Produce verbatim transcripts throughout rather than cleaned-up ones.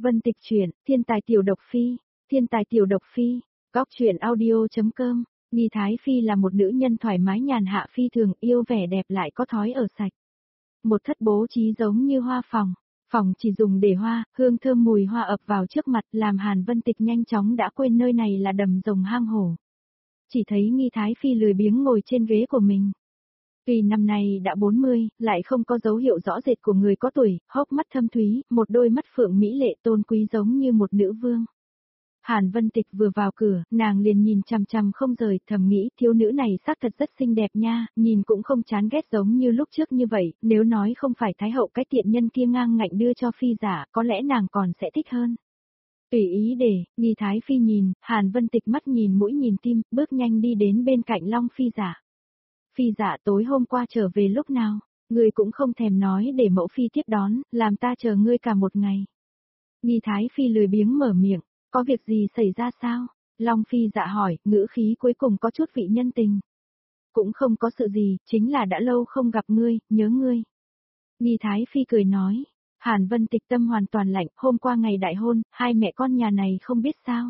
Vân Tịch truyện, Thiên tài tiểu độc phi, Thiên tài tiểu độc phi, góc truyện audio.com. Nghi Thái Phi là một nữ nhân thoải mái nhàn hạ phi thường, yêu vẻ đẹp lại có thói ở sạch. Một thất bố trí giống như hoa phòng, phòng chỉ dùng để hoa, hương thơm mùi hoa ập vào trước mặt làm Hàn Vân Tịch nhanh chóng đã quên nơi này là đầm rồng hang hổ. Chỉ thấy Nghi Thái Phi lười biếng ngồi trên ghế của mình. Tuy năm nay đã bốn mươi, lại không có dấu hiệu rõ rệt của người có tuổi, hốc mắt thâm thúy, một đôi mắt phượng mỹ lệ tôn quý giống như một nữ vương. Hàn Vân Tịch vừa vào cửa, nàng liền nhìn chằm chằm không rời, thầm nghĩ thiếu nữ này xác thật rất xinh đẹp nha, nhìn cũng không chán ghét giống như lúc trước như vậy, nếu nói không phải Thái hậu cái tiện nhân kia ngang ngạnh đưa cho phi giả, có lẽ nàng còn sẽ thích hơn. Tùy ý để, Nghi Thái Phi nhìn, Hàn Vân Tịch mắt nhìn mũi nhìn tim, bước nhanh đi đến bên cạnh Long phi giả. Phi giả tối hôm qua trở về lúc nào, ngươi cũng không thèm nói để mẫu phi tiếp đón, làm ta chờ ngươi cả một ngày. Nghi Thái Phi lười biếng mở miệng, có việc gì xảy ra sao? Long phi dạ hỏi, ngữ khí cuối cùng có chút vị nhân tình. Cũng không có sự gì, chính là đã lâu không gặp ngươi, nhớ ngươi. Nghi Thái Phi cười nói, Hàn Vân Tịch tâm hoàn toàn lạnh, hôm qua ngày đại hôn, hai mẹ con nhà này không biết sao.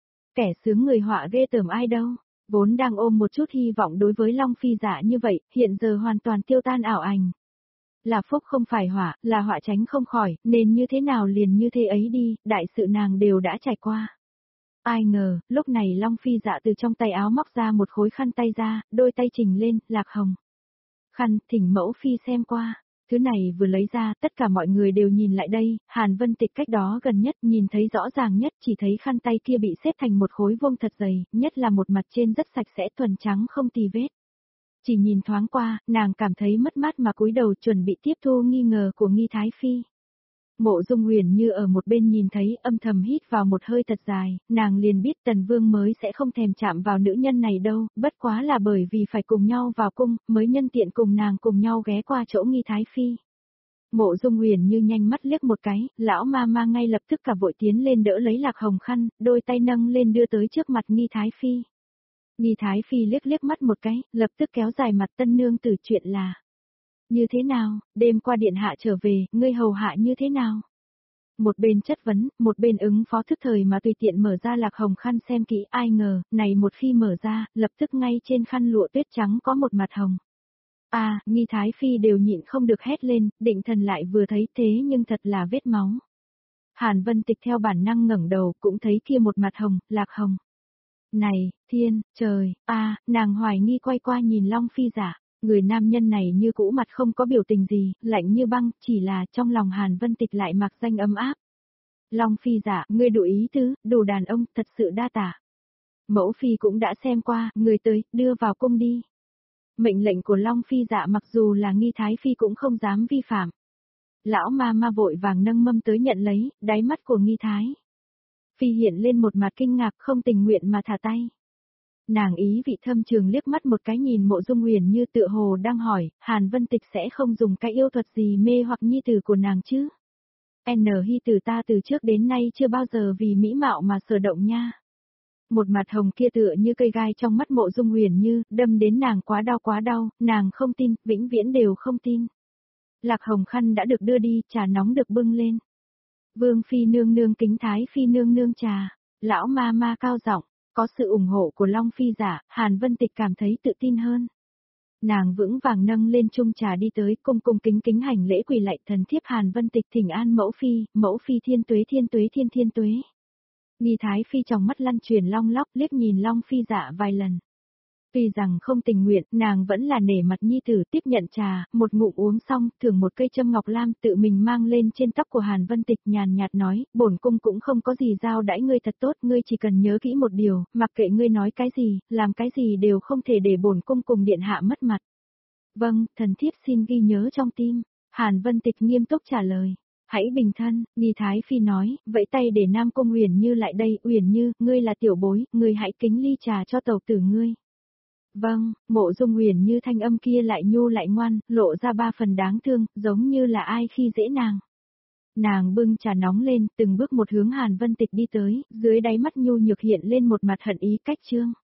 Kẻ sướng người họa ghê tởm ai đâu. Vốn đang ôm một chút hy vọng đối với Long phi dạ như vậy, hiện giờ hoàn toàn tiêu tan ảo ảnh. Là phúc không phải họa, là họa tránh không khỏi, nên như thế nào liền như thế ấy đi, đại sự nàng đều đã trải qua. Ai ngờ, lúc này Long phi dạ từ trong tay áo móc ra một khối khăn tay ra, đôi tay trình lên, lạc hồng. Khăn, thỉnh mẫu phi xem qua. Thứ này vừa lấy ra, tất cả mọi người đều nhìn lại đây, Hàn Vân Tịch cách đó gần nhất, nhìn thấy rõ ràng nhất, chỉ thấy khăn tay kia bị xếp thành một khối vuông thật dày, nhất là một mặt trên rất sạch sẽ thuần trắng không tì vết. Chỉ nhìn thoáng qua, nàng cảm thấy mất mát mà cúi đầu chuẩn bị tiếp thu nghi ngờ của Nghi Thái Phi. Mộ Dung Huyền như ở một bên nhìn thấy, âm thầm hít vào một hơi thật dài, nàng liền biết Tần Vương mới sẽ không thèm chạm vào nữ nhân này đâu, bất quá là bởi vì phải cùng nhau vào cung, mới nhân tiện cùng nàng cùng nhau ghé qua chỗ Nghi Thái Phi. Mộ Dung Huyền như nhanh mắt liếc một cái, lão ma ma ngay lập tức cả vội tiến lên đỡ lấy lạc hồng khăn, đôi tay nâng lên đưa tới trước mặt Nghi Thái Phi. Nghi Thái Phi liếc liếc mắt một cái, lập tức kéo dài mặt tân nương tử chuyện là. Như thế nào, đêm qua điện hạ trở về, ngươi hầu hạ như thế nào? Một bên chất vấn, một bên ứng phó thức thời mà tùy tiện mở ra lạc hồng khăn xem kỹ, ai ngờ, này một khi mở ra, lập tức ngay trên khăn lụa tuyết trắng có một mặt hồng. À, Nghi Thái Phi đều nhịn không được hét lên, định thần lại vừa thấy thế nhưng thật là vết máu. Hàn Vân Tịch theo bản năng ngẩng đầu, cũng thấy kia một mặt hồng, lạc hồng. Này, thiên, trời, a, à, nàng hoài nghi quay qua nhìn Long phi giả. Người nam nhân này như cũ mặt không có biểu tình gì, lạnh như băng, chỉ là trong lòng Hàn Vân Tịch lại mặc danh ấm áp. Long phi giả, ngươi đủ ý tứ, đủ đàn ông, thật sự đa tả. Mẫu phi cũng đã xem qua, người tới, đưa vào cung đi. Mệnh lệnh của Long phi dạ mặc dù là Nghi Thái Phi cũng không dám vi phạm. Lão ma ma vội vàng nâng mâm tới nhận lấy, đáy mắt của Nghi Thái Phi hiện lên một mặt kinh ngạc không tình nguyện mà thả tay. Nàng ý vị thâm trường liếc mắt một cái nhìn Mộ Dung Huyền như tựa hồ đang hỏi, Hàn Vân Tịch sẽ không dùng cái yêu thuật gì mê hoặc nhi tử của nàng chứ? N hi tử ta từ trước đến nay chưa bao giờ vì mỹ mạo mà sở động nha. Một mặt hồng kia tựa như cây gai trong mắt Mộ Dung Huyền như, đâm đến nàng quá đau quá đau, nàng không tin, vĩnh viễn đều không tin. Lạc hồng khăn đã được đưa đi, trà nóng được bưng lên. Vương phi nương nương kính Thái Phi nương nương trà, lão ma ma cao giọng. Có sự ủng hộ của Long phi giả, Hàn Vân Tịch cảm thấy tự tin hơn. Nàng vững vàng nâng lên chung trà đi tới, cung cung kính kính hành lễ quỳ lạy thần thiếp Hàn Vân Tịch thỉnh an mẫu phi, mẫu phi thiên tuế thiên tuế thiên thiên tuế. Nghi Thái Phi trong mắt lăn truyền long lóc liếc nhìn Long phi giả vài lần. Tuy rằng không tình nguyện, nàng vẫn là nể mặt nhi tử tiếp nhận trà, một ngụm uống xong, thưởng một cây châm ngọc lam tự mình mang lên trên tóc của Hàn Vân Tịch nhàn nhạt nói, bổn cung cũng không có gì giao đãi ngươi thật tốt, ngươi chỉ cần nhớ kỹ một điều, mặc kệ ngươi nói cái gì, làm cái gì đều không thể để bổn cung cùng điện hạ mất mặt. Vâng, thần thiếp xin ghi nhớ trong tim, Hàn Vân Tịch nghiêm túc trả lời. Hãy bình thân, Nghi Thái Phi nói, vẫy tay để Nam Cung Uyển Như lại đây, Uyển Như, ngươi là tiểu bối, ngươi hãy kính ly trà cho tẩu tử ngươi. Vâng, Mộ Dung Huyền như thanh âm kia lại nhu lại ngoan, lộ ra ba phần đáng thương, giống như là ai khi dễ nàng. Nàng bưng trà nóng lên, từng bước một hướng Hàn Vân Tịch đi tới, dưới đáy mắt nhu nhược hiện lên một mặt hận ý cách trương.